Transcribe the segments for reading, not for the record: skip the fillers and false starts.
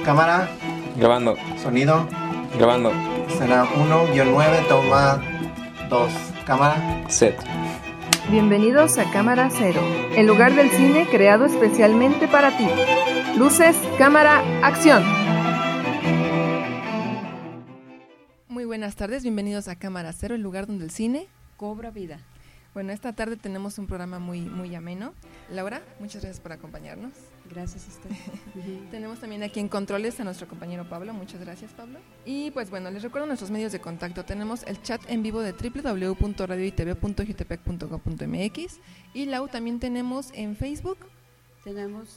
Cámara. Grabando. Sonido. Grabando. Escena 1-9, toma 2. Cámara. Set. Bienvenidos a Cámara Cero, el lugar del cine creado especialmente para ti. Luces, cámara, acción. Muy buenas tardes, bienvenidos a Cámara Cero, el lugar donde el cine cobra vida. Bueno, esta tarde tenemos un programa muy ameno. Laura, muchas gracias por acompañarnos. Gracias a usted. Tenemos también aquí en controles a nuestro compañero Pablo. Muchas gracias, Pablo. Y pues bueno, les recuerdo nuestros medios de contacto. Tenemos el chat en vivo de www.radioitv.jutepec.com.mx y Lau, también tenemos en Facebook. Tenemos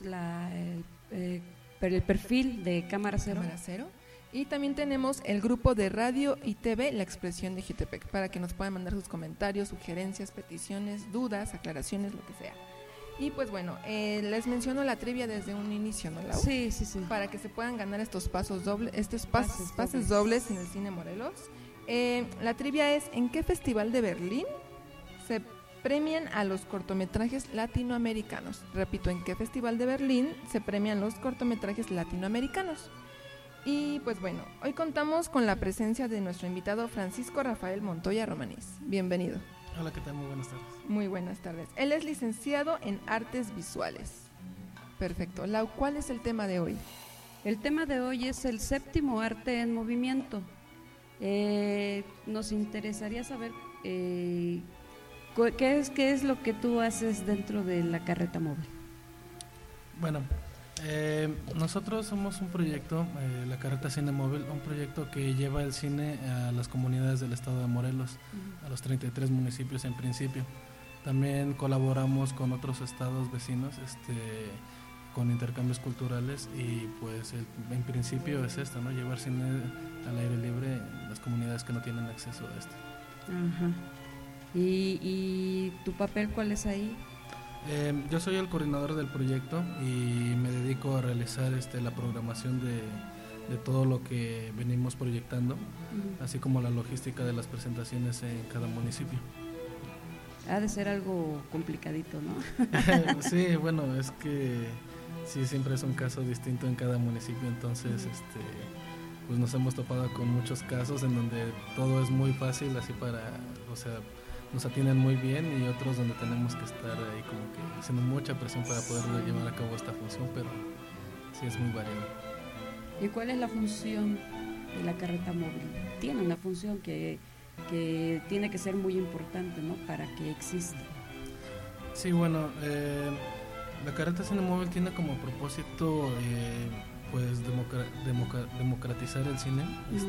el perfil de Cámara Cero. Cámara Cero. Y también tenemos el grupo de Radio y TV La Expresión de Jutepec, para que nos puedan mandar sus comentarios, sugerencias, peticiones, dudas, aclaraciones, lo que sea. Y pues bueno, les menciono la trivia desde un inicio, ¿no, Lau? Sí. Para que se puedan ganar estos pases dobles en el Cine Morelos. La trivia es: ¿en qué festival de Berlín se premian a los cortometrajes latinoamericanos? Repito, ¿en qué festival de Berlín se premian los cortometrajes latinoamericanos? Y pues bueno, hoy contamos con la presencia de nuestro invitado Francisco Rafael Montoya Romanís. Bienvenido. Hola, ¿qué tal? Muy buenas tardes. Muy buenas tardes. Él es licenciado en Artes Visuales. Perfecto. Lau, ¿cuál es el tema de hoy? El tema de hoy es el séptimo arte en movimiento. Nos interesaría saber qué es lo que tú haces dentro de la carreta móvil. Bueno, nosotros somos un proyecto, la Carreta Cine Móvil, un proyecto que lleva el cine a las comunidades del estado de Morelos, a los 33 municipios en principio. También colaboramos con otros estados vecinos, con intercambios culturales, y pues en principio es esto, ¿no? Llevar cine al aire libre en las comunidades que no tienen acceso a esto. Ajá. ¿Y tu papel cuál es ahí? Yo soy el coordinador del proyecto y me dedico a realizar la programación de todo lo que venimos proyectando, así como la logística de las presentaciones en cada municipio. Ha de ser algo complicadito, ¿no? Sí, bueno, es que sí, siempre es un caso distinto en cada municipio, entonces pues nos hemos topado con muchos casos en donde todo es muy fácil, así nos atienden muy bien, y otros donde tenemos que estar ahí como que haciendo mucha presión para poder llevar a cabo esta función, pero sí es muy variado. ¿Y cuál es la función de la carreta móvil? Tiene una función que tiene que ser muy importante, ¿no?, para que exista. Sí, bueno, la carreta Cine Móvil tiene como propósito pues democratizar el cine,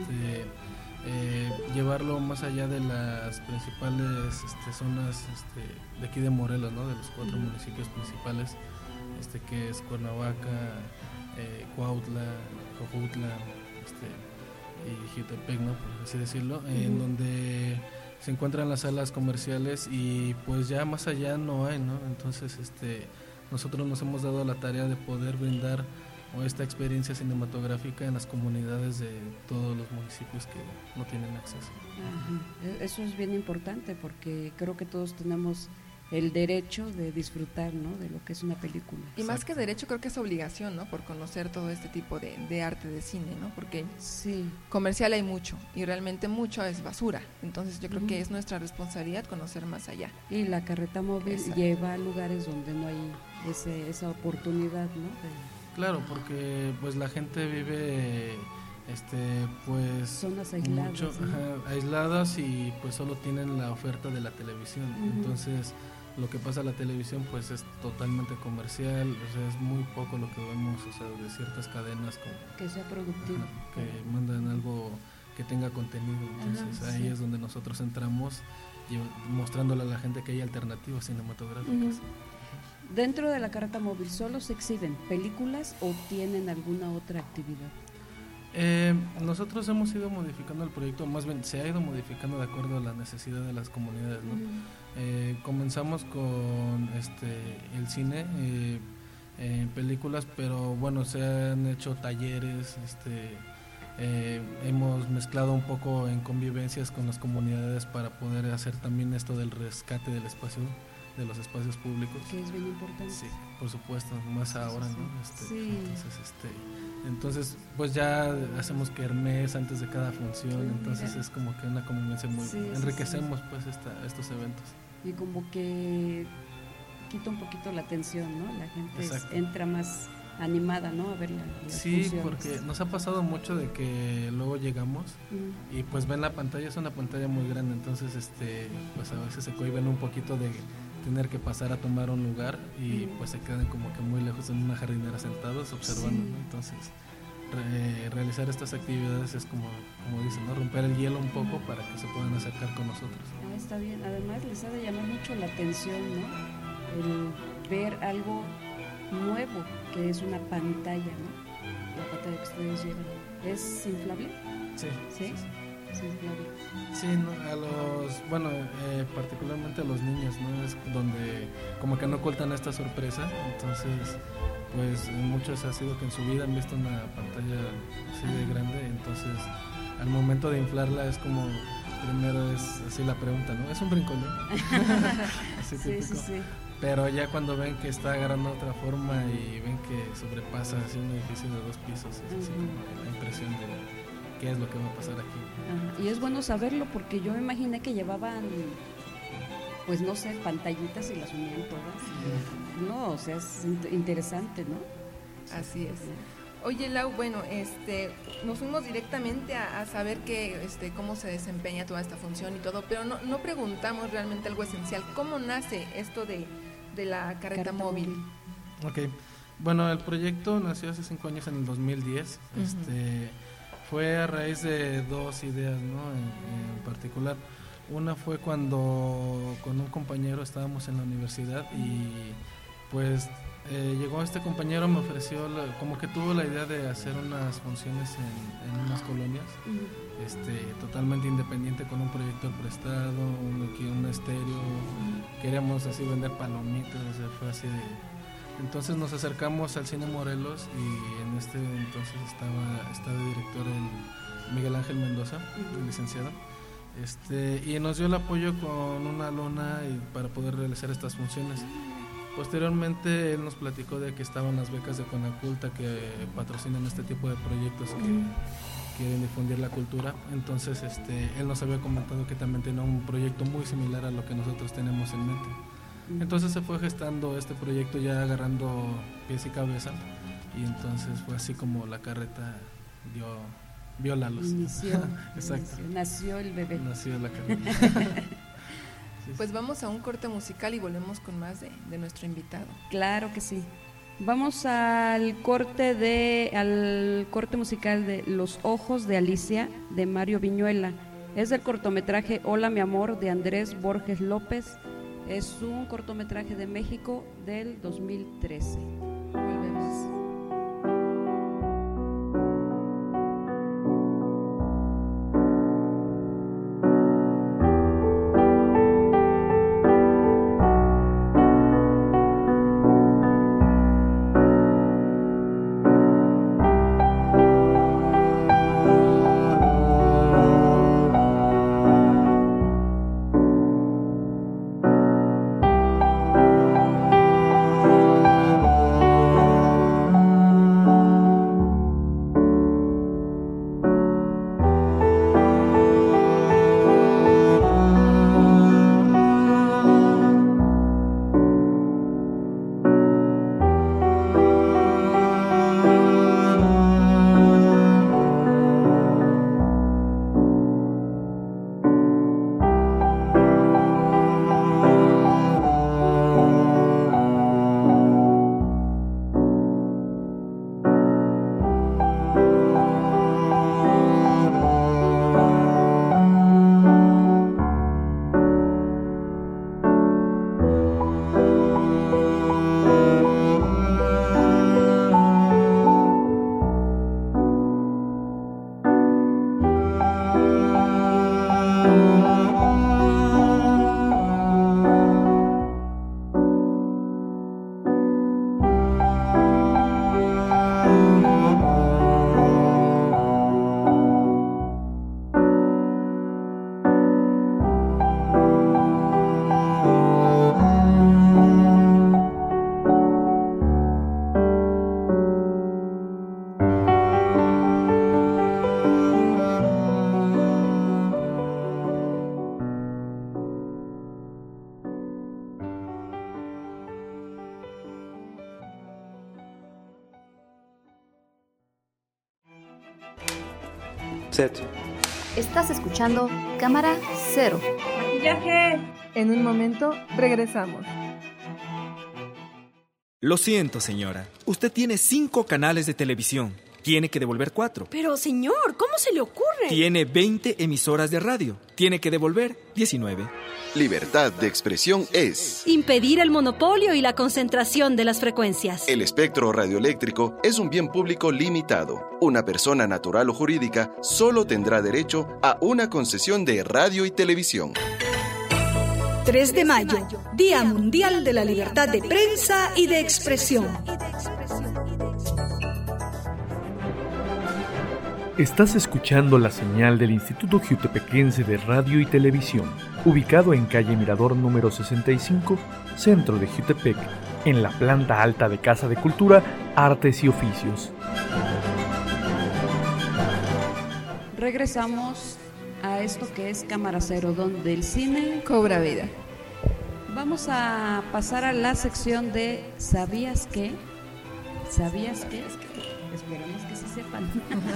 llevarlo más allá de las principales zonas de aquí de Morelos, ¿no? De los 4 municipios principales, que es Cuernavaca, Cuautla, Jojutla, y Jutepec, ¿no?, por así decirlo, en donde se encuentran las salas comerciales, y pues ya más allá no hay, ¿no? Entonces nosotros nos hemos dado la tarea de poder brindar esta experiencia cinematográfica en las comunidades de todos los municipios que no tienen acceso. Ajá. Eso es bien importante, porque creo que todos tenemos el derecho de disfrutar, ¿no?, de lo que es una película. Y más que derecho, creo que es obligación, ¿no?, por conocer todo este tipo de arte de cine, ¿no? Porque sí, comercial hay mucho, y realmente mucho es basura. Entonces yo creo que es nuestra responsabilidad conocer más allá. Y la carreta móvil lleva a lugares donde no hay esa oportunidad, ¿no? Claro, porque pues la gente vive pues zonas aisladas, mucho, ¿no? Aisladas, y pues solo tienen la oferta de la televisión. Entonces lo que pasa en la televisión pues es totalmente comercial, es muy poco lo que vemos, de ciertas cadenas que sea productivo, que mandan algo que tenga contenido. Entonces ahí es donde nosotros entramos, mostrándole a la gente que hay alternativas cinematográficas. Dentro de la carreta móvil, ¿solo se exhiben películas o tienen alguna otra actividad? Nosotros hemos ido modificando el proyecto, más bien se ha ido modificando de acuerdo a la necesidad de las comunidades, ¿no? Comenzamos con el cine, películas, pero bueno, se han hecho talleres, hemos mezclado un poco en convivencias con las comunidades para poder hacer también esto del rescate del espacio, de los espacios públicos. Que es bien importante. Sí, por supuesto, más ahora, ¿no? Sí. Entonces, Entonces, pues ya hacemos kermés antes de cada función, Sí, entonces mira. es como que una convivencia muy... Sí, sí, enriquecemos pues estos eventos. Y como que quita un poquito la tensión, ¿no? La gente Exacto. entra más animada, ¿no? A ver las Sí, funciones. porque nos ha pasado mucho de que luego llegamos Ujú. y pues ven la pantalla, es una pantalla muy grande, entonces pues a veces se cohíben un poquito de tener que pasar a tomar un lugar y pues se quedan como que muy lejos en una jardinera sentados observando, Sí. ¿no? Entonces realizar estas actividades es como dicen, ¿no? Romper el hielo un poco para que se puedan acercar con nosotros. Ah, está bien. Además les ha de llamar mucho la atención, ¿no? El ver algo nuevo, que es una pantalla, ¿no? La pantalla que ustedes llevan. ¿Es inflable? Sí, ¿Sí? Es inflable. Sí, no, particularmente a los niños, ¿no? Es donde como que no ocultan esta sorpresa, entonces pues muchos ha sido que en su vida han visto una pantalla así de grande, entonces al momento de inflarla es como, primero es así la pregunta, ¿no? ¿Es un brincolín? Así Sí, típico. sí, sí. Pero ya cuando ven que está agarrando otra forma y ven que sobrepasa así un edificio de 2 pisos, es así como que la impresión de qué es lo que va a pasar aquí. Ajá. Y es bueno saberlo porque yo me imaginé que llevaban, pues no sé, pantallitas y las unían todas. No, o sea, es interesante, ¿no? Así es. Oye, Lau, bueno, nos fuimos directamente a saber cómo se desempeña toda esta función y todo, pero no preguntamos realmente algo esencial. ¿Cómo nace esto de la carreta móvil? Ok, bueno, el proyecto nació hace 5 años, en el 2010. Fue a raíz de 2 ideas, ¿no? En particular. Una fue cuando con un compañero estábamos en la universidad y pues llegó este compañero, me ofreció, como que tuvo la idea de hacer unas funciones en unas colonias, totalmente independiente, con un proyector prestado, un estéreo, queríamos así vender palomitas, o sea, fue así de... Entonces nos acercamos al Cine Morelos y en este entonces estaba de director el Miguel Ángel Mendoza, el licenciado, y nos dio el apoyo con una lona para poder realizar estas funciones. Posteriormente él nos platicó de que estaban las becas de Conaculta que patrocinan este tipo de proyectos que quieren difundir la cultura. Entonces él nos había comentado que también tenía un proyecto muy similar a lo que nosotros tenemos en mente. Entonces se fue gestando este proyecto, ya agarrando pies y cabeza, y entonces fue así como la carreta vio la luz. Inició. Exacto. Nació el bebé. Nació la carreta. Pues vamos a un corte musical y volvemos con más de nuestro invitado. Claro que sí. Vamos al corte musical de Los Ojos de Alicia, de Mario Viñuela. Es del cortometraje Hola mi amor, de Andrés Borges López. Es un cortometraje de México del 2013. Volvemos. Set. Estás escuchando Cámara Cero. ¡Maquillaje! En un momento regresamos. Lo siento, señora. Usted tiene 5 canales de televisión. Tiene que devolver 4. Pero, señor, ¿cómo se le ocurre? Tiene 20 emisoras de radio. Tiene que devolver 19. Libertad de expresión es impedir el monopolio y la concentración de las frecuencias. El espectro radioeléctrico es un bien público limitado. Una persona natural o jurídica solo tendrá derecho a una concesión de radio y televisión. 3 de mayo, Día Mundial de la Libertad de Prensa y de Expresión. Estás escuchando la señal del Instituto Jiutepequense de Radio y Televisión, ubicado en calle Mirador número 65, centro de Jiutepec, en la planta alta de Casa de Cultura, Artes y Oficios. Regresamos a esto que es Cámara Cero, donde el cine cobra vida. Vamos a pasar a la sección de ¿Sabías qué? ¿Sabías qué? Esperemos que sí sepan.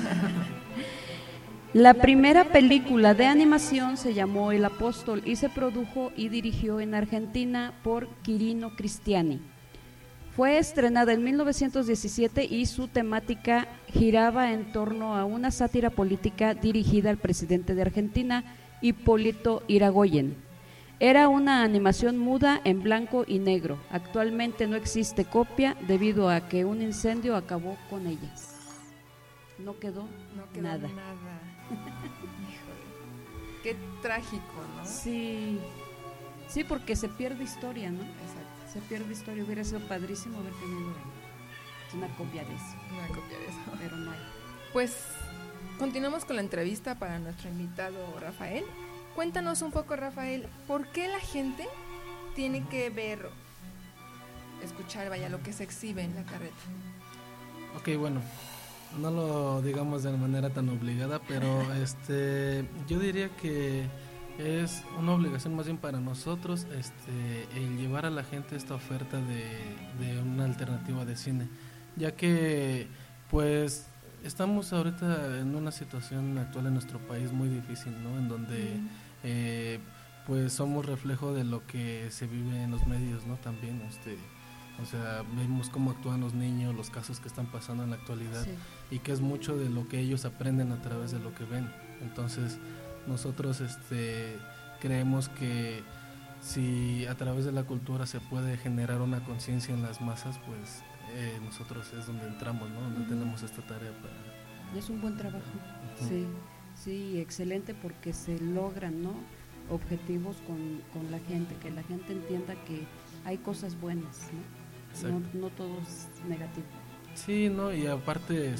La primera película de animación se llamó El Apóstol y se produjo y dirigió en Argentina por Quirino Cristiani. Fue estrenada en 1917 y su temática giraba en torno a una sátira política dirigida al presidente de Argentina, Hipólito Yrigoyen. Era una animación muda en blanco y negro. Actualmente no existe copia debido a que un incendio acabó con ellas. No quedó nada. Híjole. Qué trágico, ¿no? Sí, porque se pierde historia, ¿no? Exacto. Se pierde historia. Hubiera sido padrísimo haber tenido una copia de eso. Pero no hay. Pues continuamos con la entrevista para nuestro invitado Rafael. Cuéntanos un poco, Rafael, ¿por qué la gente tiene que ver, escuchar, lo que se exhibe en la carreta? Ok, bueno, no lo digamos de manera tan obligada, pero yo diría que es una obligación más bien para nosotros el llevar a la gente esta oferta de una alternativa de cine, ya que pues estamos ahorita en una situación actual en nuestro país muy difícil, ¿no? En donde pues somos reflejo de lo que se vive en los medios, ¿no? También, o sea, vemos cómo actúan los niños, los casos que están pasando en la actualidad, sí, y que es mucho de lo que ellos aprenden a través de lo que ven. Entonces, nosotros creemos que si a través de la cultura se puede generar una conciencia en las masas, pues nosotros es donde entramos, ¿no? Donde tenemos esta tarea para... Es un buen trabajo, sí, excelente, porque se logran, ¿no?, objetivos con la gente, que la gente entienda que hay cosas buenas, ¿no? No todo es negativo. Sí, ¿no? Y aparte,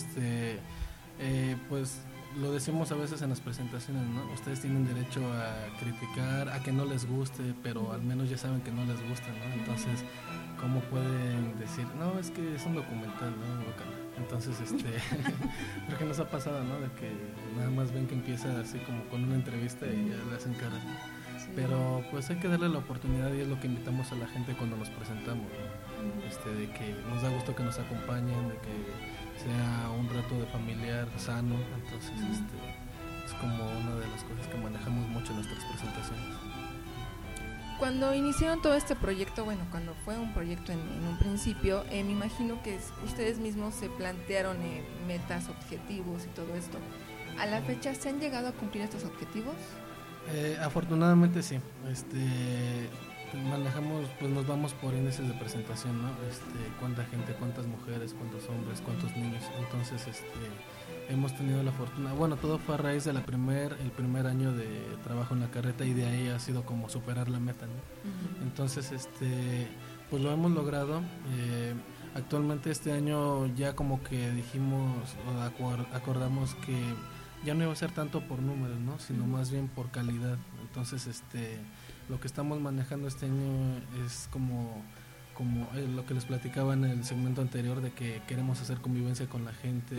pues lo decimos a veces en las presentaciones, ¿no? Ustedes tienen derecho a criticar, a que no les guste, pero al menos ya saben que no les gusta, ¿no? Entonces, ¿cómo pueden decir? No, es que es un documental, ¿no? Entonces, porque nos ha pasado, ¿no? De que nada más ven que empieza así como con una entrevista y ya le hacen caras, ¿no? Sí. Pero pues hay que darle la oportunidad, y es lo que invitamos a la gente cuando nos presentamos, ¿no? De que nos da gusto que nos acompañen, de que sea un rato de familiar sano. Entonces es como una de las cosas que manejamos mucho en nuestras presentaciones. Cuando iniciaron todo este proyecto, cuando fue un proyecto en un principio, me imagino que ustedes mismos se plantearon metas, objetivos y todo esto. ¿A la fecha se han llegado a cumplir estos objetivos? Afortunadamente sí. Manejamos, pues nos vamos por índices de presentación, ¿no? Cuánta gente, cuántas mujeres, cuántos hombres, cuántos niños. Entonces, hemos tenido la fortuna. Bueno, todo fue a raíz de el primer año de trabajo en la carreta, y de ahí ha sido como superar la meta, ¿no? Uh-huh. Entonces, pues lo hemos logrado. Actualmente este año ya como que dijimos o acordamos que ya no iba a ser tanto por números, ¿no? Sino más bien por calidad. Entonces, lo que estamos manejando este año es como lo que les platicaba en el segmento anterior, de que queremos hacer convivencia con la gente,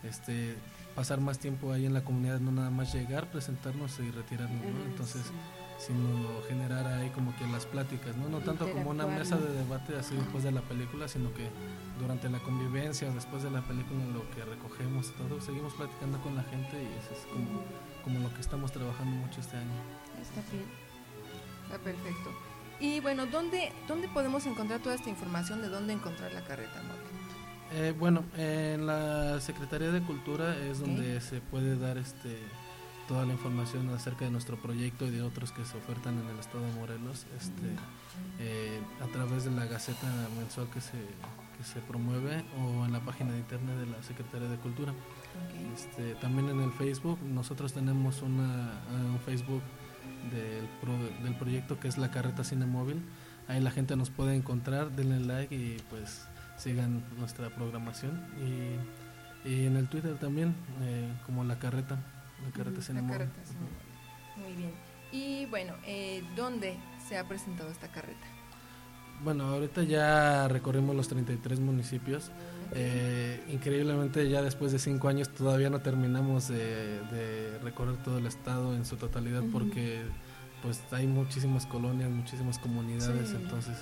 pasar más tiempo ahí en la comunidad, no nada más llegar, presentarnos y retirarnos, ¿no? Entonces, sino generar ahí como que las pláticas, no tanto como una mesa de debate así después de la película, sino que durante la convivencia o después de la película, en lo que recogemos todo, seguimos platicando con la gente, y eso es como lo que estamos trabajando mucho este año. Está bien. Está perfecto. Y bueno, ¿dónde podemos encontrar toda esta información de dónde encontrar la carreta móvil? Bueno, en la Secretaría de Cultura es donde se puede dar toda la información acerca de nuestro proyecto y de otros que se ofertan en el estado de Morelos, a través de la Gaceta mensual que se promueve, o en la página de internet de la Secretaría de Cultura. También en el Facebook, nosotros tenemos un Facebook del proyecto que es la Carreta Cine Móvil. Ahí la gente nos puede encontrar, denle like y pues sigan nuestra programación, y en el Twitter también, como la Carreta Cine Móvil. Muy bien. Y bueno, ¿dónde se ha presentado esta carreta? Bueno, ahorita ya recorrimos los 33 municipios. Increíblemente, ya después de 5 años todavía no terminamos de recorrer todo el estado en su totalidad, porque pues hay muchísimas colonias, muchísimas comunidades, entonces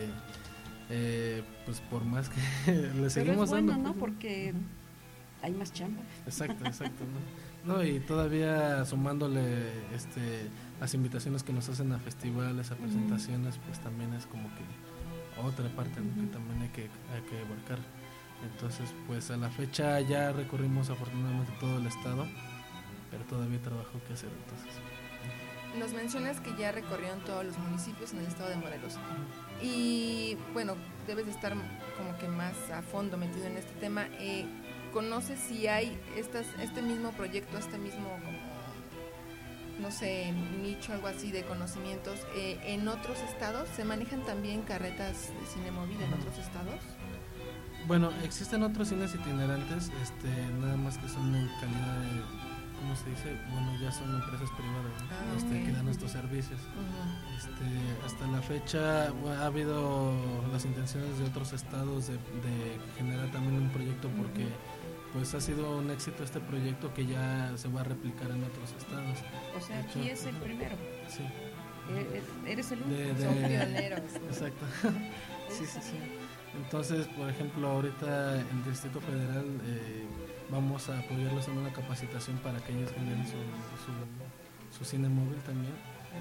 pues por más que le seguimos dando. Pero es bueno, ¿no? Porque hay más chamba. Exacto, ¿no? Y todavía sumándole las invitaciones que nos hacen a festivales, a presentaciones, pues también es como que otra parte, ¿no? Que también hay que abarcar. Entonces, pues a la fecha ya recorrimos afortunadamente todo el estado, pero todavía hay trabajo que hacer. Entonces, nos mencionas que ya recorrieron todos los municipios en el estado de Morelos, y bueno, debes de estar como que más a fondo metido en este tema. ¿Conoces si hay este mismo proyecto, como, no sé, nicho, algo así de conocimientos en otros estados? ¿Se manejan también carretas de cine móvil en otros estados? Bueno, existen otros cines itinerantes, nada más que son en calidad de, ¿cómo se dice? Bueno, ya son empresas privadas, ¿no? Que dan estos servicios. Hasta la fecha ha habido las intenciones de otros estados de generar también un proyecto, porque pues ha sido un éxito este proyecto que ya se va a replicar en otros estados. O sea, aquí es el primero. Sí. Eres el único. Son pioneros. Exacto. Sí. Entonces, por ejemplo, ahorita el Distrito Federal vamos a apoyarlos en una capacitación para que ellos generen su cine móvil también.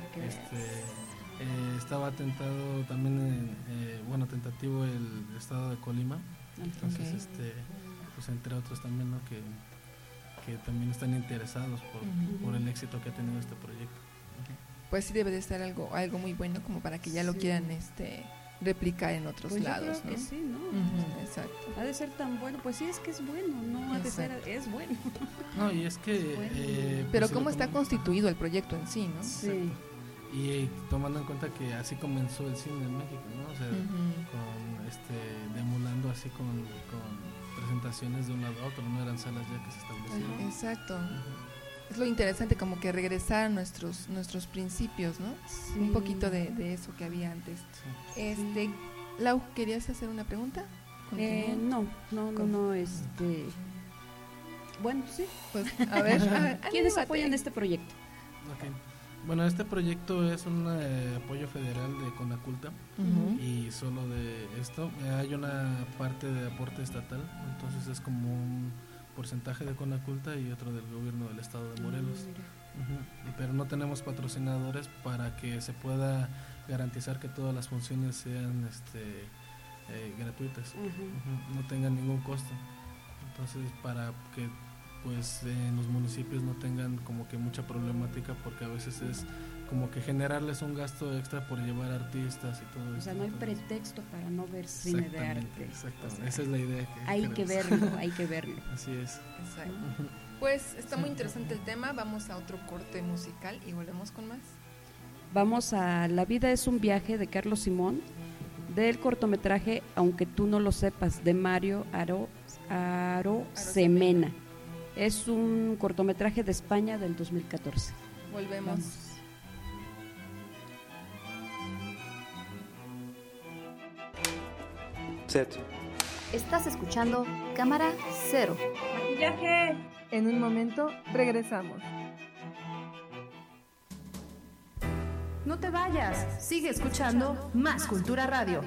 Estaba tentado también, tentativo el estado de Colima. Entonces, pues entre otros también, ¿no? que también están interesados por el éxito que ha tenido este proyecto. Pues sí, debe de ser algo muy bueno como para que ya lo quieran replicar en otros lados, yo creo que sí, ¿no? Exacto. Ha de ser tan bueno, pues sí, es que es bueno, no ha de ser, es bueno. No, y es que pero pues, cómo está constituido el proyecto en sí, ¿no? Sí. Y tomando en cuenta que así comenzó el cine en México, ¿no? O sea, emulando así con presentaciones de un lado a otro, no eran salas ya que se establecieron. Exacto. Es lo interesante, como que regresar a nuestros principios, ¿no? Sí. Un poquito de eso que había antes. Sí. Lau, ¿querías hacer una pregunta? No, bueno, sí. Pues, a ver, ¿quiénes apoyan este proyecto? Okay. Bueno, este proyecto es un apoyo federal de Conaculta, y solo de esto hay una parte de aporte estatal, entonces es como un porcentaje de Conaculta y otro del gobierno del estado de Morelos. Pero no tenemos patrocinadores para que se pueda garantizar que todas las funciones sean gratuitas, no tengan ningún costo. Entonces, para que pues en los municipios no tengan como que mucha problemática, porque a veces es como que generarles un gasto extra por llevar artistas y todo eso. O sea, no hay pretexto para no ver cine de arte. Exactamente, o sea, esa es la idea. Hay que verlo. Así es. Exacto. Pues está muy interesante el tema, vamos a otro corte musical y volvemos con más. Vamos a La vida es un viaje de Carlos Simón, del cortometraje Aunque tú no lo sepas, de Mario Arosemena. Es un cortometraje de España del 2014. Volvemos. Vamos. Set. Estás escuchando Cámara Cero. Maquillaje. En un momento regresamos. No te vayas, sigue escuchando Más Cultura Radio.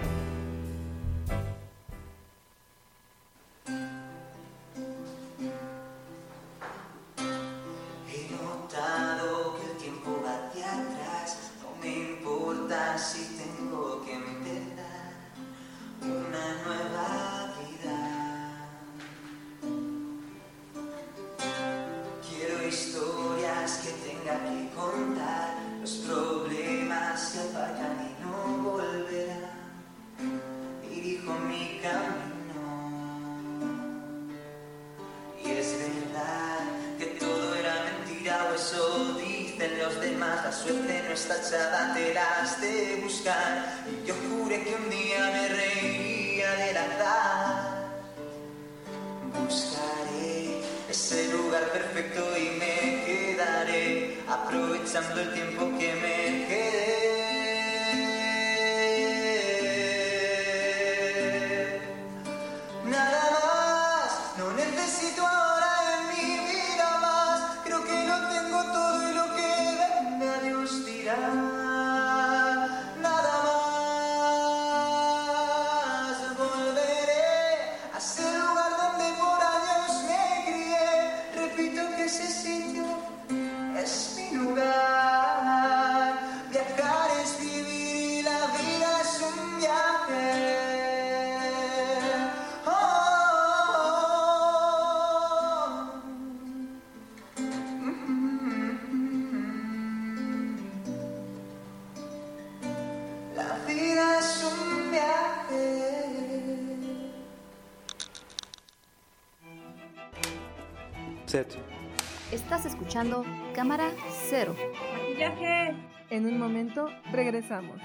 He notado que el tiempo va hacia atrás, no me importa si tengo que empezar una nueva vida. Quiero historias que tenga que contar, los problemas se aparcan y no volverán. Dirijo mi camino y es verdad que todo era mentira, o eso dicen los demás. La suerte no está echada, te la has de buscar. Y yo juré que un día me reiría del azar. Buscaré ese lugar perfecto y me quedaré aprovechando el tiempo que me quede. Nada más, no necesito ahora en mi vida más. Creo que lo tengo todo y lo que venga Dios dirá. Nada más, volveré a ese lugar donde por años me crié. Repito que ese sitio es mi lugar. Viajar es vivir y la vida es un viaje. La vida es un viaje. Set. Estás escuchando Cámara Cero. Maquillaje. En un momento regresamos.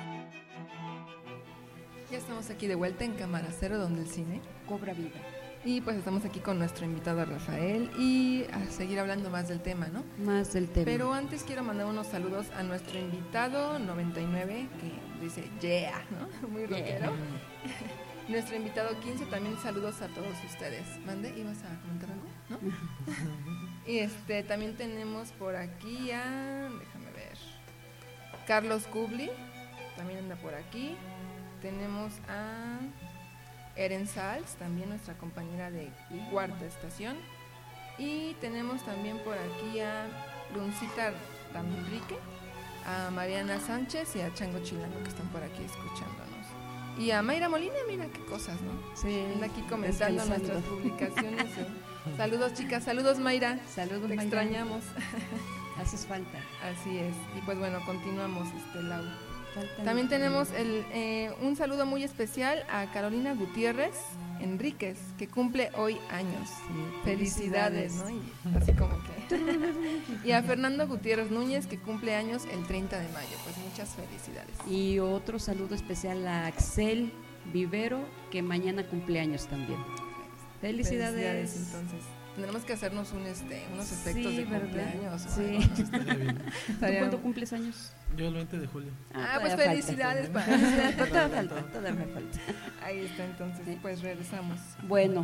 Ya estamos aquí de vuelta en Cámara Cero, donde el cine Cobra vida. Y pues estamos aquí con nuestro invitado Rafael y a seguir hablando más del tema, ¿no? Más del tema. Pero antes quiero mandar unos saludos a nuestro invitado 99, que dice yeah, ¿no? Muy rockero. Nuestro invitado 15, también saludos a todos ustedes. Mande, ¿ibas a comentar algo? ¿No? Y también tenemos por aquí a, déjame ver, Carlos Kubli, también anda por aquí. Tenemos a Eren Sals, también nuestra compañera de Cuarta Estación. Y tenemos también por aquí a Luncita Ramrique, a Mariana Sánchez y a Chango Chilango, que están por aquí escuchándonos. Y a Mayra Molina, mira qué cosas, ¿no? Sí. Anda aquí comentando nuestras publicaciones. Saludos, chicas. Saludos, Mayra. Saludos, Te Mayra. extrañamos. Haces falta. Así es. Y pues bueno, continuamos, Lau. Faltan También tenemos un saludo muy especial a Carolina Gutiérrez Enríquez, que cumple hoy años. Sí, Felicidades, ¿no? Y así como que. Y a Fernando Gutiérrez Núñez, que cumple años el 30 de mayo. Pues muchas felicidades. Y otro saludo especial a Axel Vivero, que mañana cumple años también. Felicidades. Entonces, tendremos que hacernos unos efectos Sí, de ¿verdad? cumpleaños. o Sí. algo, ¿no? Estaría bien. ¿Tú Estaría- cuándo cumples años? Yo el 20 de julio. Pues todavía felicidades. falta. Todavía me falta. Ahí está, entonces, pues regresamos. Bueno,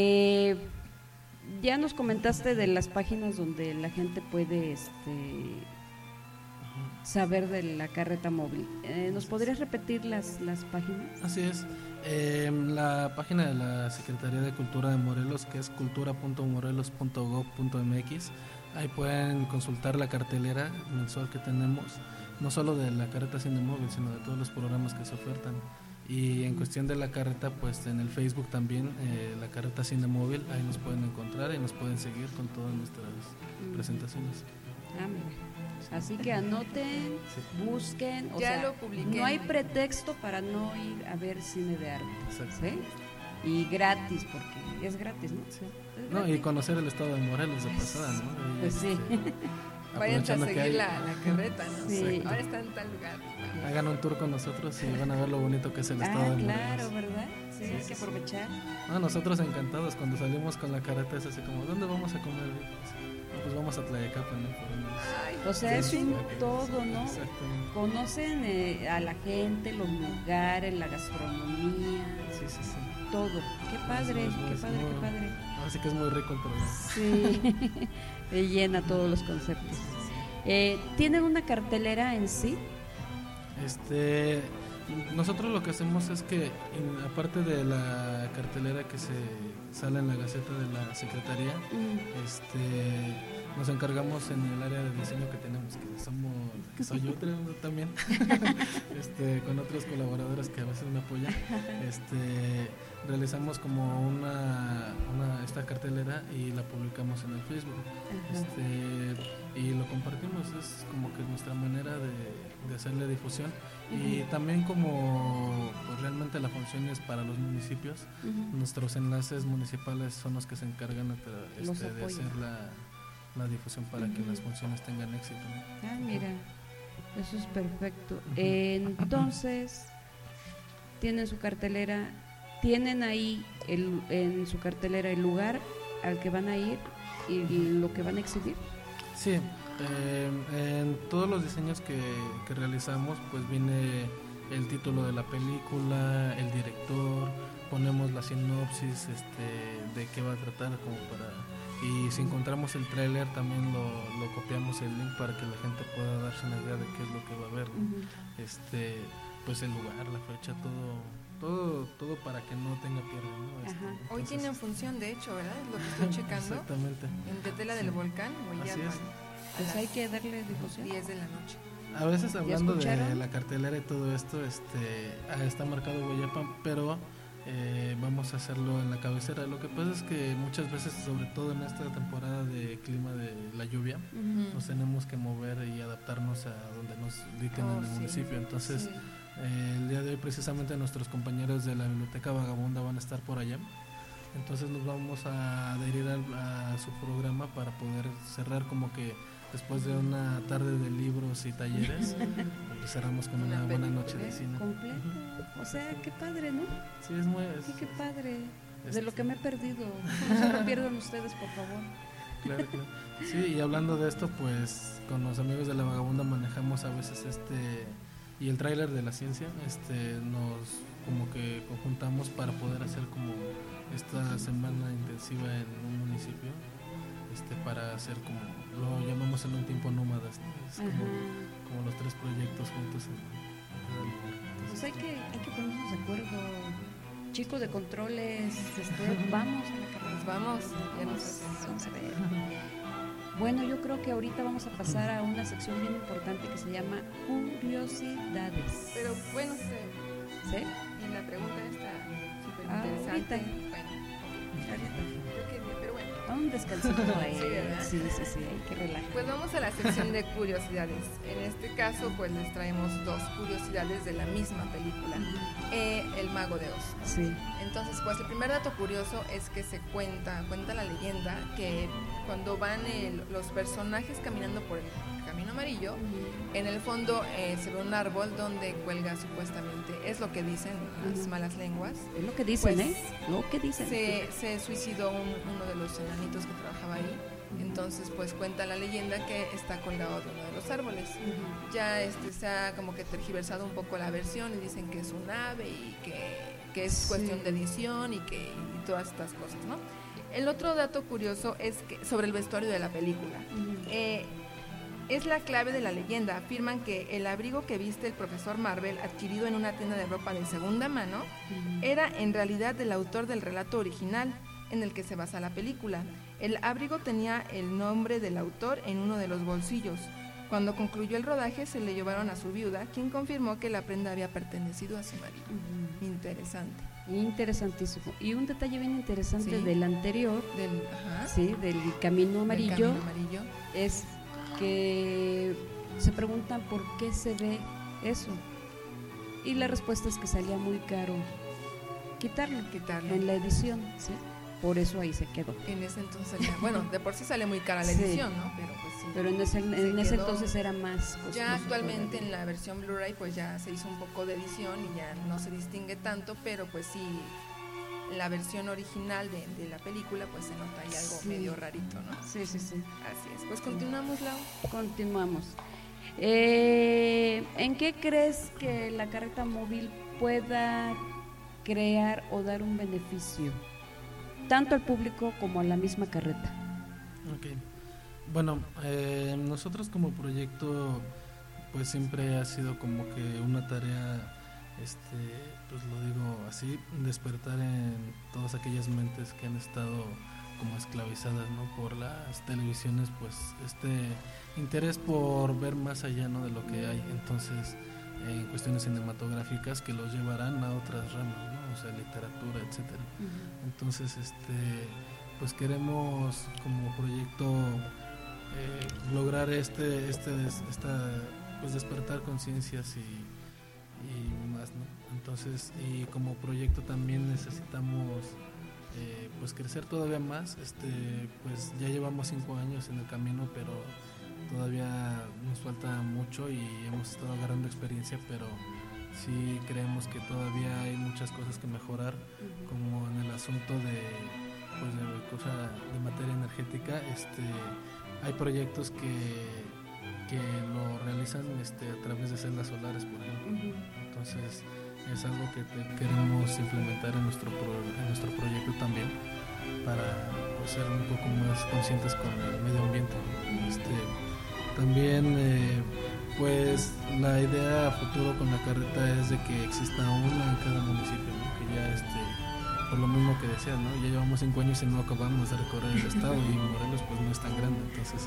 ya nos comentaste de las páginas donde la gente puede saber de la carreta móvil. ¿Nos podrías repetir las páginas? Así es. La página de la Secretaría de Cultura de Morelos, que es cultura.morelos.gov.mx, ahí pueden consultar la cartelera mensual que tenemos, no solo de la carreta Cine Móvil, sino de todos los programas que se ofertan. Y en cuestión de la carreta, pues en el Facebook también, la carreta Cine Móvil, ahí nos pueden encontrar y nos pueden seguir con todas nuestras presentaciones. Ah, mira. Así que anoten, busquen, o Ya sea, lo publiqué. no hay pretexto para no ir a ver cine de arte, Exacto. ¿sí? Y gratis, porque es gratis, ¿no? Sí. Es No, y gratis. conocer el estado de Morelos de pasada, ¿no? Y, Pues sí. Vayan a aprovechando que seguir hay- la carreta, ¿no? Sí. Ahora está en tal lugar. Hagan un tour con nosotros y van a ver lo bonito que es el estado de Morelos. Claro, ¿verdad? Sí, hay que aprovechar. No, nosotros encantados cuando salimos con la carreta es así como, ¿dónde vamos a comer? Pues vamos a Tlayacapan, ¿no? Por unos- O sea, es Sí, un ok. todo, ¿no? Exactamente. Conocen a la gente, los lugares, la gastronomía, Sí, sí, sí. todo. Qué padre, Es muy- qué es padre, muy- qué padre. Así que es muy rico el programa. Sí, te llena todos los conceptos. ¿Tienen una cartelera en sí? Nosotros lo que hacemos es que, aparte de la cartelera que se sale en la Gaceta de la Secretaría, nos encargamos en el área de diseño que tenemos, que soy yo también, con otros colaboradores que a veces me apoyan, realizamos como esta cartelera y la publicamos en el Facebook, y lo compartimos, es como que nuestra manera de hacerle difusión. Y también como pues, realmente la función es para los municipios, nuestros enlaces municipales son los que se encargan de hacer la difusión para que las funciones tengan éxito, ¿no? Ah, mira, eso es perfecto. Entonces, tienen su cartelera, tienen ahí en su cartelera el lugar al que van a ir y lo que van a exhibir. Sí. En todos los diseños que realizamos pues viene el título de la película, el director, ponemos la sinopsis de qué va a tratar y si encontramos el tráiler también lo copiamos el link para que la gente pueda darse una idea de qué es lo que va a ver, pues el lugar, la fecha, todo para que no tenga pierde, ¿no? Hoy tienen función, de hecho, ¿verdad? Es lo que estoy checando. Exactamente. En Tetela del Volcán, Así es. Pues hay que darle difusión. 10 de la noche. A veces hablando de la cartelera y todo esto, está marcado Hueyapan, pero vamos a hacerlo en la cabecera. Lo que pasa es que muchas veces, sobre todo en esta temporada de clima de la lluvia, nos tenemos que mover y adaptarnos a donde nos dicten en el municipio. Entonces, el día de hoy precisamente nuestros compañeros de la Biblioteca Vagabunda van a estar por allá. Entonces nos vamos a adherir a su programa para poder cerrar como que después de una tarde de libros y talleres, pues cerramos con una buena noche de cine. Completa. O sea, qué padre, ¿no? Sí, es muy... qué padre. De lo que me he perdido. No se lo pierdan ustedes, por favor. Claro. Sí, y hablando de esto, pues con los amigos de la Vagabunda manejamos a veces y el tráiler de la ciencia, nos como que conjuntamos para poder hacer como esta semana intensiva en un municipio, para hacer como lo llamamos en un tiempo nómadas, ¿no? Es como los 3 proyectos juntos. Pues hay que ponernos de acuerdo, chicos de controles, vamos a la carrera. Vamos, ya nos vamos a ver. Bueno, yo creo que ahorita vamos a pasar a una sección bien importante que se llama curiosidades. Pero bueno, ¿sí? Y la pregunta está súper interesante. Pero bueno. Un descansito ahí. Sí, hay que relajar. Pues vamos a la sección de curiosidades. En este caso, pues les traemos 2 curiosidades de la misma película, El Mago de Oz. Sí. Entonces, pues el primer dato curioso es que se cuenta la leyenda que cuando van los personajes caminando por el Camino Amarillo, en el fondo se ve un árbol donde cuelga supuestamente, es lo que dicen las malas lenguas. Es lo que dicen, pues, lo que dicen. Se suicidó uno de los enanitos que trabajaba ahí. Entonces, pues cuenta la leyenda que está colgado de uno de los árboles. Ya se ha como que tergiversado un poco la versión y dicen que es un ave y que es cuestión de edición y todas estas cosas, ¿no? El otro dato curioso es que sobre el vestuario de la película. Es la clave de la leyenda. Afirman que el abrigo que viste el profesor Marvel, adquirido en una tienda de ropa de segunda mano, era en realidad del autor del relato original en el que se basa la película. El abrigo tenía el nombre del autor en uno de los bolsillos. Cuando concluyó el rodaje, se le llevaron a su viuda, quien confirmó que la prenda había pertenecido a su marido. Interesante. Interesantísimo. Y un detalle bien interesante del anterior, del Camino Amarillo, es que se preguntan por qué se ve eso. Y la respuesta es que salía muy caro quitarlo. En la edición, ¿sí? Por eso ahí se quedó. En ese entonces, bueno, de por sí sale muy cara la edición, ¿no? Pero pues sí. Pero en ese entonces era más costoso. Ya actualmente en la versión Blu-ray pues ya se hizo un poco de edición y ya no se distingue tanto, pero pues sí, la versión original de la película pues se nota ahí algo medio rarito, ¿no? Sí. Así es. Pues continuamos, Lau. Continuamos. ¿En qué crees que la carreta móvil pueda crear o dar un beneficio tanto al público como a la misma carreta? Okay. Bueno, nosotros como proyecto pues siempre ha sido como que una tarea, pues lo digo así, despertar en todas aquellas mentes que han estado como esclavizadas, ¿no? Por las televisiones, pues interés por ver más allá, ¿no? De lo que hay. Entonces, en cuestiones cinematográficas que los llevarán a otras ramas, ¿no? O sea, literatura, etcétera. Entonces, pues queremos como proyecto lograr pues despertar conciencias y más, ¿no? Entonces, y como proyecto también necesitamos pues crecer todavía más. Pues ya llevamos 5 años en el camino, pero todavía nos falta mucho y hemos estado agarrando experiencia, pero sí creemos que todavía hay muchas cosas que mejorar, como en el asunto de materia energética. Hay proyectos que lo realizan a través de celdas solares, por ejemplo. Entonces es algo que queremos implementar en nuestro proyecto también, para pues, ser un poco más conscientes con el medio ambiente. También pues la idea a futuro con la carreta es de que exista una en cada municipio, ¿no? Que ya por lo mismo que decías, ¿no? Ya llevamos 5 años y no acabamos de recorrer el estado, y Morelos pues no es tan grande. Entonces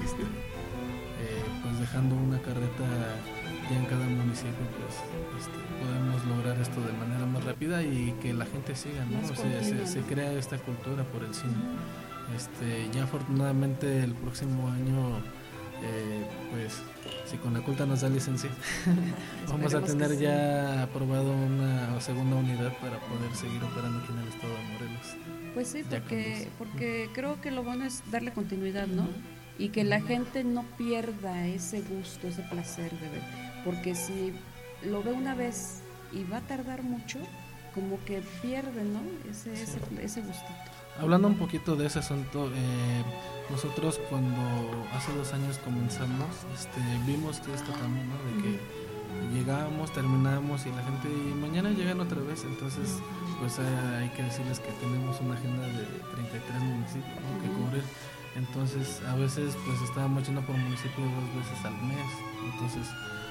pues dejando una carreta ya en cada municipio, pues podemos lograr esto de manera más rápida y que la gente siga, ¿no? O sea, se crea esta cultura por el cine. Ya afortunadamente el próximo año, pues si con la culta nos da licencia, vamos a tener ya aprobado una segunda unidad para poder seguir operando aquí en el estado de Morelos. Pues sí, porque creo que lo bueno es darle continuidad, ¿no? Y que la gente no pierda ese gusto, ese placer de ver, porque si lo ve una vez y va a tardar mucho, como que pierde, ¿no? Ese gustito. Hablando un poquito de ese asunto, nosotros cuando hace 2 años comenzamos, vimos que esto también, ¿no? De que llegábamos, terminábamos y la gente, y mañana llegan otra vez. Entonces pues hay que decirles que tenemos una agenda de 33 municipios, ¿no? Que cubrir. Entonces a veces pues estábamos yendo por municipio 2 veces al mes. Entonces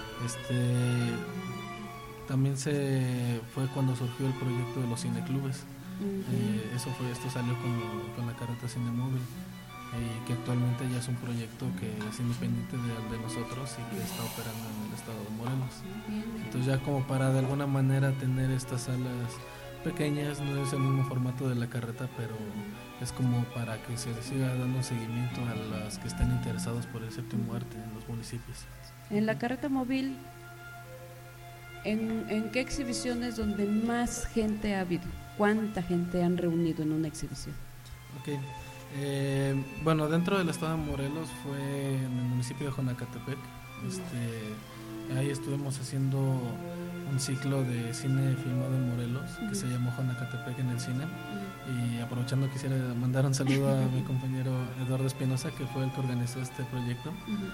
también fue cuando surgió el proyecto de los cineclubes. Esto salió con la carreta Cine Móvil, y que actualmente ya es un proyecto que es independiente de nosotros y que está operando en el estado de Morelos. Entonces ya como para de alguna manera tener estas salas pequeñas, no es el mismo formato de la carreta, pero es como para que se siga dando seguimiento a los que estén interesados por el séptimo arte en los municipios. En la carreta móvil, ¿en qué exhibiciones donde más gente ha habido? ¿Cuánta gente han reunido en una exhibición? Ok, bueno, dentro del estado de Morelos fue en el municipio de Jonacatepec. Ahí estuvimos haciendo un ciclo de cine filmado en Morelos, que se llamó Jonacatepec en el cine. Y aprovechando, quisiera mandar un saludo a mi compañero Eduardo Espinosa, que fue el que organizó este proyecto.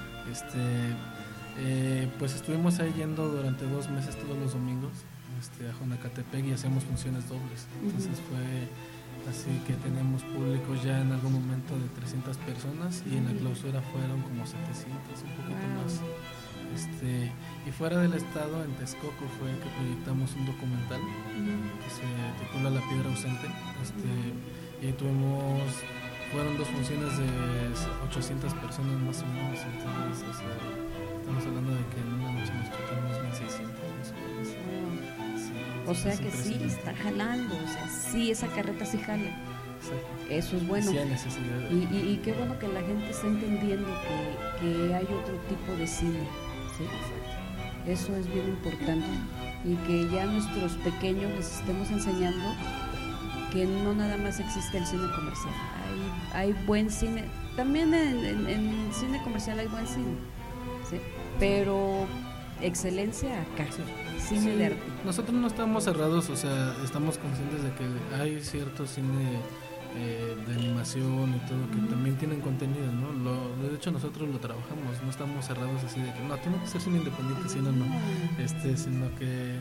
Pues estuvimos ahí yendo durante 2 meses todos los domingos a Jonacatepec, y hacíamos funciones dobles. Entonces fue así que teníamos públicos ya en algún momento de 300 personas, y en la clausura fueron como 700, un poquito más. Y fuera del estado, en Texcoco, fue que proyectamos un documental que se titula La Piedra Ausente. Y ahí fueron 2 funciones de 800 personas más o menos. Entonces, o sea, estamos hablando de que en una noche nos chutamos 1600 más o menos. O sea que sí está jalando, o sea, sí, esa carreta sí jala. Exacto. Eso es bueno. Sí hay necesidad. Y qué bueno que la gente está entendiendo que hay otro tipo de cine, ¿sí? Eso es bien importante, y que ya nuestros pequeños les estemos enseñando que no nada más existe el cine comercial, hay buen cine, también en cine comercial hay buen cine, ¿sí? Pero excelencia acá, cine de arte. Nosotros no estamos cerrados, o sea, estamos conscientes de que hay cierto cine de animación y todo que también tienen contenido, ¿no? De hecho nosotros lo trabajamos, no estamos cerrados así de que no, tiene que ser cine independiente, sino que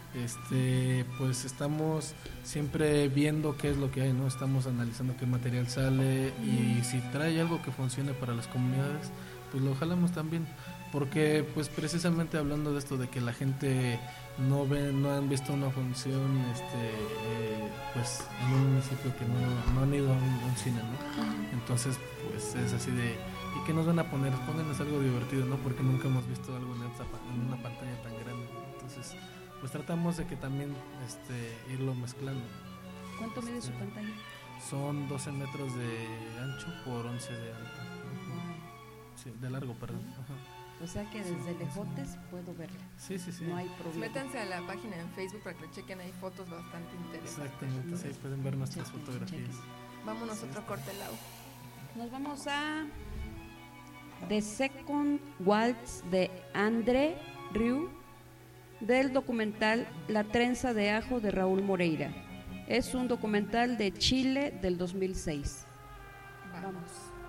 pues estamos siempre viendo qué es lo que hay, ¿no? Estamos analizando qué material sale y si trae algo que funcione para las comunidades, pues lo jalamos también, porque pues precisamente hablando de esto de que la gente no han visto una función pues en un municipio que no han ido a un cine, ¿no? Entonces pues es así de, ¿y qué nos van a poner? Pónganos algo divertido, ¿no? Porque nunca hemos visto algo en una pantalla tan grande, ¿no? Entonces pues tratamos de que también irlo mezclando. ¿Cuánto mide su pantalla? Son 12 metros de ancho por 11 de alto. Sí, de largo, perdón. O sea que desde lejotes puedo verla. Sí. No hay problema. Métanse a la página en Facebook para que lo chequen, hay fotos bastante interesantes. Exactamente, sí, pueden ver nuestras fotografías. Vámonos otro corte, Lau. Nos vamos a The Second Waltz de André Rieu, del documental La trenza de ajo de Raúl Moreira. Es un documental de Chile del 2006. Vamos.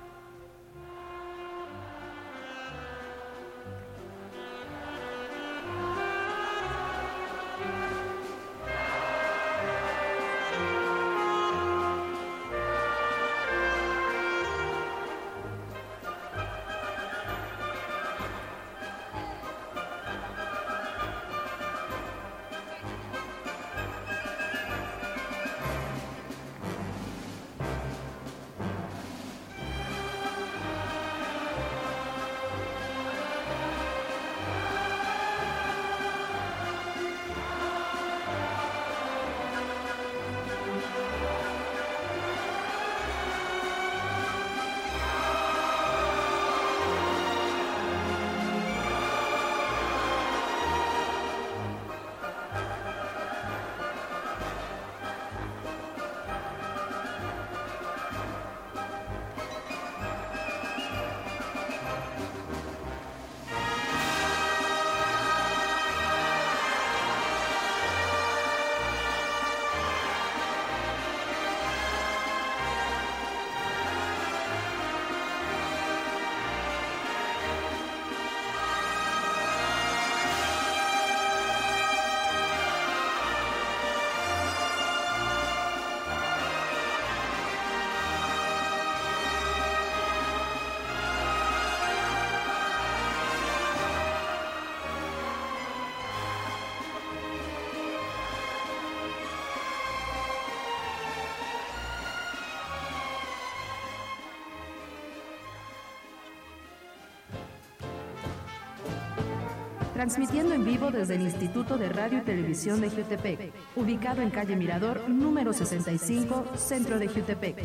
Transmitiendo en vivo desde el Instituto de Radio y Televisión de Jiutepec, ubicado en calle Mirador, número 65, centro de Jiutepec.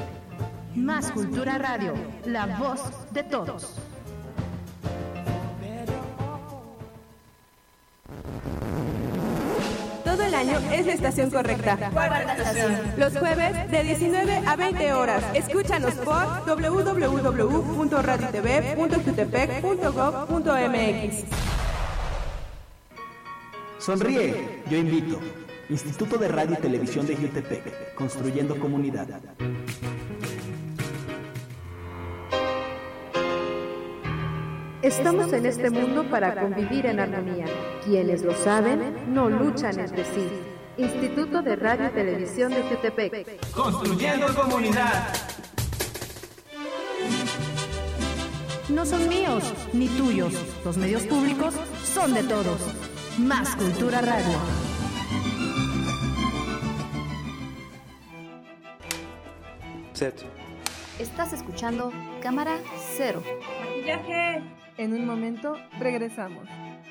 Más Cultura Radio, la voz de todos. Todo el año es la estación correcta. Cuarta estación. Los jueves de 19 a 20 horas. Escúchanos por www.radiotv.jutepec.gov.mx. Sonríe, yo invito. Instituto de Radio y Televisión de Jiutepec, construyendo comunidad. Estamos en este mundo para convivir en armonía. Quienes lo saben, no luchan entre sí. Instituto de Radio y Televisión de Jiutepec. Construyendo comunidad. No son míos ni tuyos. Los medios públicos son de todos. Más Cultura Radio. Set. Estás escuchando Cámara Cero. Maquillaje. En un momento regresamos.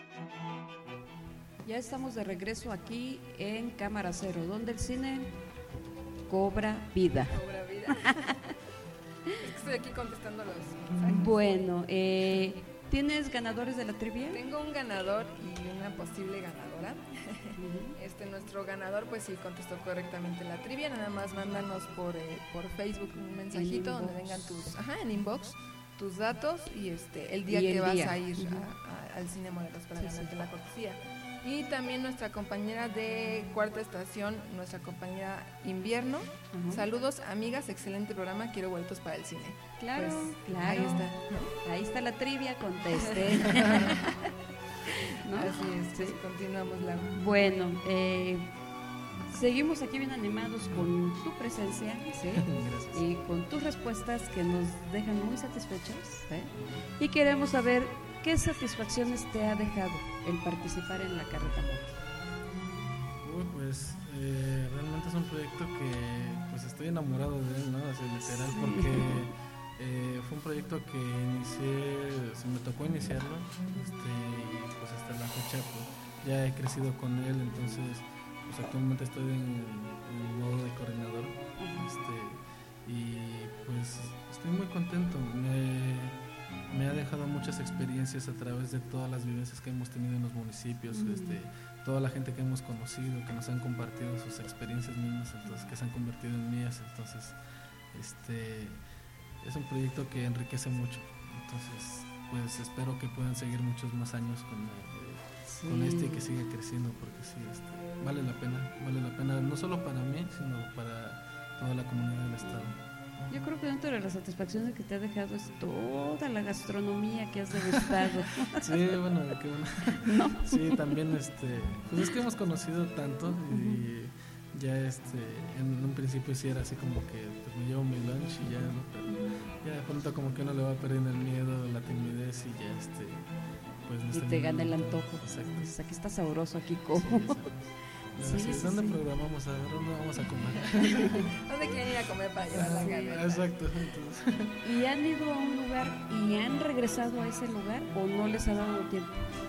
Ya estamos de regreso aquí en Cámara Cero, donde el cine cobra vida. Cobra vida. Es que estoy aquí contestando los mensajes. Bueno, ¿tienes ganadores de la trivia? Tengo un ganador y una posible ganadora. Nuestro ganador pues sí contestó correctamente la trivia. Nada más mándanos por Facebook un mensajito donde vengan en inbox tus datos y el día que vas a ir al Cine Morelos para ganarte la cortesía. Y también nuestra compañera de Cuarta Estación, nuestra compañera Invierno. Saludos, amigas, excelente programa, quiero boletos para el cine. Claro, pues, claro. Ahí está, ¿no? Ahí está la trivia, conteste. ¿no? Así es, Sí. sí. Continuamos la... Bueno, seguimos aquí bien animados con tu presencia, ¿sí? Gracias. Y con tus respuestas que nos dejan muy satisfechos, ¿sí? Y queremos saber qué satisfacciones te ha dejado el participar en la Carreta Moki. Pues realmente es un proyecto que pues estoy enamorado de él, ¿no? Así literal, porque fue un proyecto que me tocó iniciarlo, y pues hasta la fecha pues ya he crecido con él, entonces pues actualmente estoy en modo de coordinador, y pues estoy muy contento. Me ha dejado muchas experiencias a través de todas las vivencias que hemos tenido en los municipios, toda la gente que hemos conocido, que nos han compartido sus experiencias mismas, entonces que se han convertido en mías, entonces es un proyecto que enriquece mucho, entonces pues espero que puedan seguir muchos más años con y que siga creciendo, porque sí, vale la pena no solo para mí, sino para toda la comunidad del estado. Yo creo que dentro de las satisfacciones que te ha dejado es toda la gastronomía que has degustado. Sí, bueno, qué bueno. ¿No? Sí, también, pues es que hemos conocido tanto y ya, en un principio sí era así como que pues me llevo mi lunch y ya, ¿no? Pero ya de pronto como que uno le va perdiendo el miedo, la timidez y ya, pues... Y te gana el antojo. Exacto. Pues aquí está sabroso, aquí como. Sí, ¿dónde programamos? A ver, ¿dónde vamos a comer? ¿Dónde quieren ir a comer para llevar la carreta? Exacto. Entonces. ¿Y han ido a un lugar y han regresado a ese lugar o no les ha dado tiempo?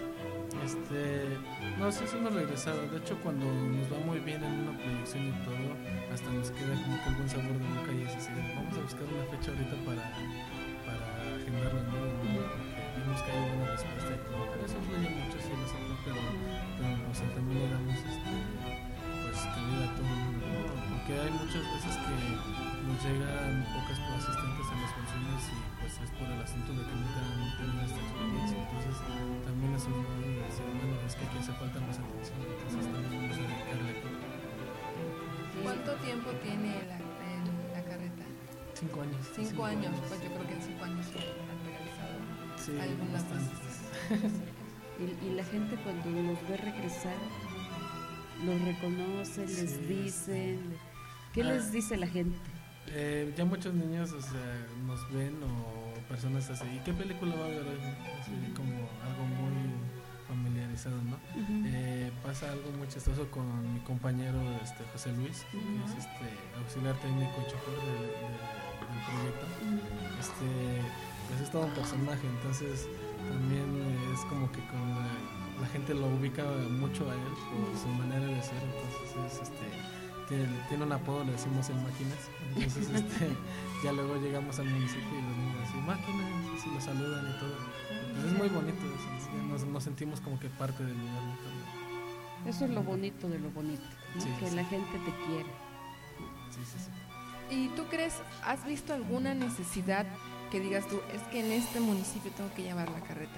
No, sí hemos regresado. De hecho, cuando nos va muy bien en una proyección y todo, hasta nos queda como que el buen sabor de boca y es así, vamos a buscar una fecha ahorita para agendarla, ¿no? Porque vimos que hay buena respuesta y todo. Pero eso influye mucho, sí, nosotros, pero o sea, también le damos pues cabida a todo el mundo, ¿no? Porque hay muchas veces que nos llegan pocas asistentes en las funciones y pues es por el asunto de que nunca han tenido esta experiencia, entonces también es un modo de decir, bueno, es que aquí hace falta más atención, entonces también vamos a dedicarle todo. ¿Cuánto tiempo tiene la carreta? 5 años. 5 años, pues yo creo que en 5 años han realizado algunas bastantes. Y la gente cuando los ve regresar, los reconoce, les dicen, ¿qué les dice la gente? Ya muchos niños, o sea, nos ven o personas así, ¿y qué película va a ver hoy? Así como algo muy familiarizado, ¿no? Pasa algo muy chistoso con mi compañero José Luis, que es auxiliar técnico y chofer del proyecto. Pues es todo un personaje, entonces también es como que con la gente lo ubica mucho a él por su manera de ser, entonces tiene un apodo, le decimos el Máquinas, entonces ya luego llegamos al municipio y los niños así, Máquinas, así lo saludan y todo, entonces es muy bonito, nos sentimos como que parte del lugar, ¿no? Eso es lo bonito de lo bonito, ¿no? Sí, que la gente te quiere. Sí. ¿Y tú crees, has visto alguna necesidad que digas tú, es que en este municipio tengo que llevar la carreta?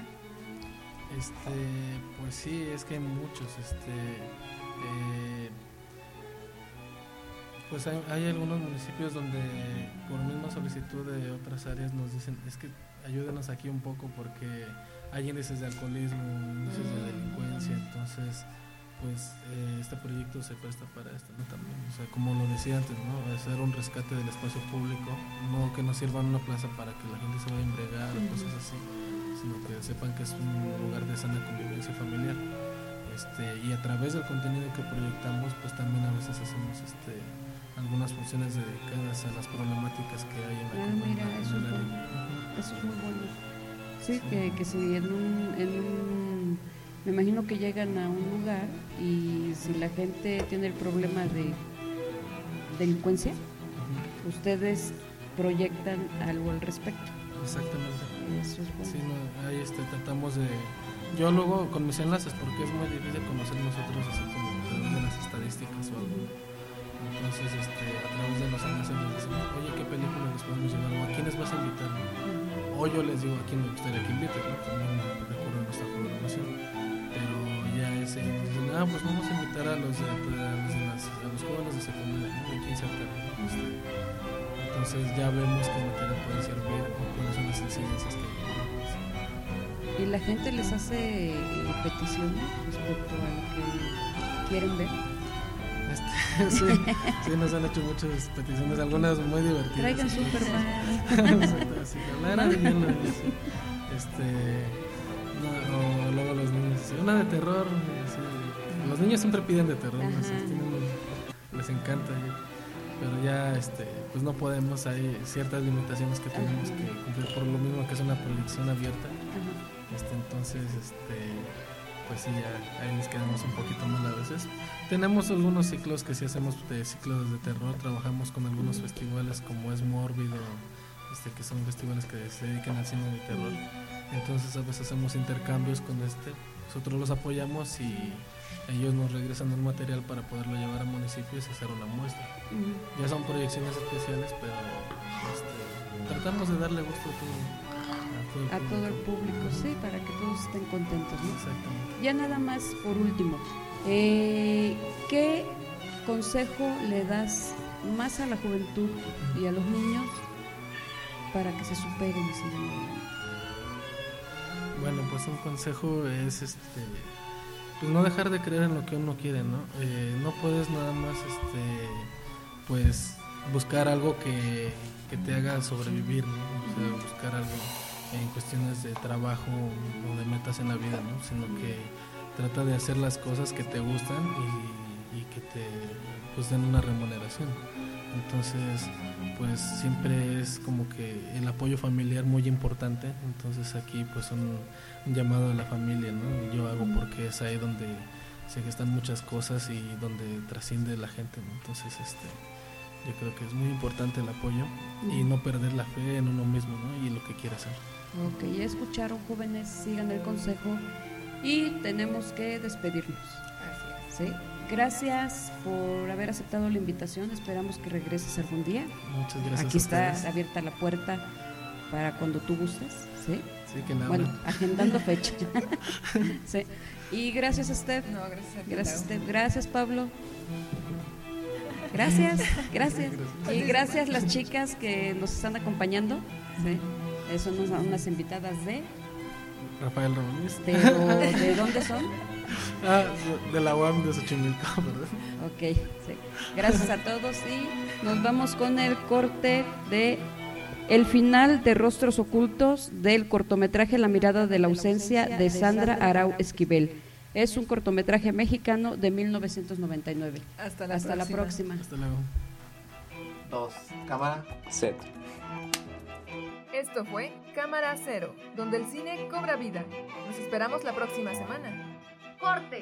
Pues sí, es que hay muchos, pues hay algunos municipios donde por misma solicitud de otras áreas nos dicen, es que ayúdenos aquí un poco porque hay índices de alcoholismo, índices de delincuencia, entonces pues este proyecto se presta para esto, ¿no? También, o sea, como lo decía antes, ¿no? Hacer un rescate del espacio público, no que nos sirva en una plaza para que la gente se vaya a embriagar o cosas así, sino que sepan que es un lugar de sana convivencia familiar. Y a través del contenido que proyectamos, pues también a veces hacemos algunas funciones dedicadas a las problemáticas que hay en la comunidad. Eso es muy bueno. Sí, que si en un me imagino que llegan a un lugar y si la gente tiene el problema de delincuencia, ustedes proyectan algo al respecto. Exactamente. Eso es bueno. Sí, ahí tratamos de... Yo luego con mis enlaces, porque es muy difícil conocer nosotros así como a través de las estadísticas o algo. Entonces, a través de los enlaces les decimos, oye, ¿qué película les podemos llevar? ¿O a quiénes vas a invitar? O yo les digo a quién me gustaría que invite, ¿no? También de acuerdo a nuestra programación. Pero ya dicen, pues vamos a invitar a los jóvenes de secundaria, ¿no? De 15 a 30. Entonces ya vemos qué materia puede servir o cuáles son las incidencias que hay. ¿Y la gente les hace peticiones respecto a lo que quieren ver? Sí, nos han hecho muchas peticiones, algunas muy divertidas. Traigan Superman. Exacto, así que hablar bien, o luego los niños, una de terror. Los niños siempre piden de terror, ¿no? Les encanta. Pero ya pues no podemos, hay ciertas limitaciones que tenemos que cumplir por lo mismo que es una proyección abierta. Entonces pues sí, ya ahí nos quedamos un poquito mal a veces. Tenemos algunos ciclos que sí hacemos de ciclos de terror, trabajamos con algunos festivales como es Mórbido, que son festivales que se dedican al cine de terror. Entonces a veces hacemos intercambios con nosotros los apoyamos y ellos nos regresan el material para poderlo llevar a municipios y hacer una muestra. Ya son proyecciones especiales, pero tratamos de darle gusto a todo el público, sí, para que todos estén contentos, ¿no? Exactamente. Ya nada más por último, ¿qué consejo le das más a la juventud y a los niños para que se superen y sigan adelante? Bueno, pues un consejo es pues no dejar de creer en lo que uno quiere, ¿no? No puedes nada más pues buscar algo que te haga sobrevivir, ¿no? O sea, buscar algo en cuestiones de trabajo o de metas en la vida, ¿no? Sino que trata de hacer las cosas que te gustan y que te pues den una remuneración. Entonces pues siempre es como que el apoyo familiar muy importante. Entonces aquí pues un llamado a la familia, ¿no? Yo hago porque es ahí donde se gestan muchas cosas y donde trasciende la gente, ¿no? Entonces yo creo que es muy importante el apoyo y no perder la fe en uno mismo, ¿no? Y lo que quiere hacer. Ok, ya escucharon, jóvenes, sigan el consejo y tenemos que despedirnos. Así es. ¿Sí? Gracias por haber aceptado la invitación, esperamos que regreses algún día. Muchas gracias. Aquí está abierta la puerta para cuando tú gustes, ¿sí? Sí, que nada. Bueno, agendando fecha. Sí. Y gracias, Steph. No, gracias a ti. Gracias, Steph. Gracias, Pablo. Gracias. Y gracias las chicas que nos están acompañando. Sí. Son unas invitadas de Rafael Ramones. ¿De dónde son? De la UAM de Xochimilco, ¿verdad? Ok, sí. Gracias a todos y nos vamos con el corte de el final de Rostros Ocultos del cortometraje La mirada de la ausencia de Sandra Arau Esquivel. Es un cortometraje mexicano de 1999. Hasta la próxima. Hasta luego. 2, cámara, set. Esto fue Cámara Cero, donde el cine cobra vida. Nos esperamos la próxima semana. ¡Corte!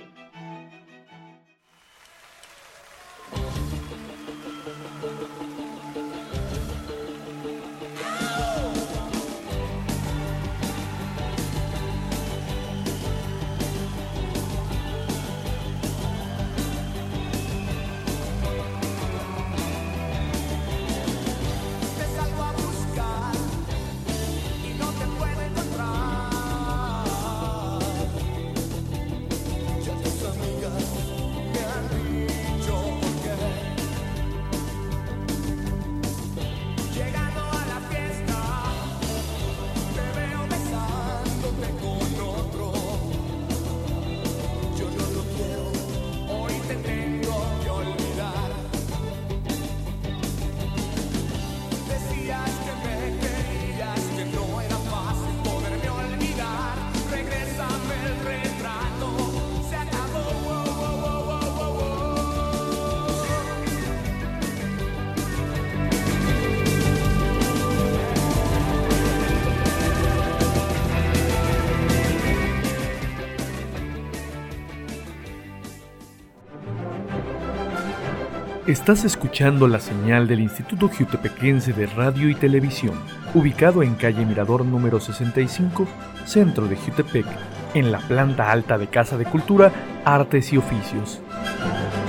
Estás escuchando la señal del Instituto Jiutepequense de Radio y Televisión, ubicado en calle Mirador número 65, centro de Jiutepec, en la planta alta de Casa de Cultura, Artes y Oficios.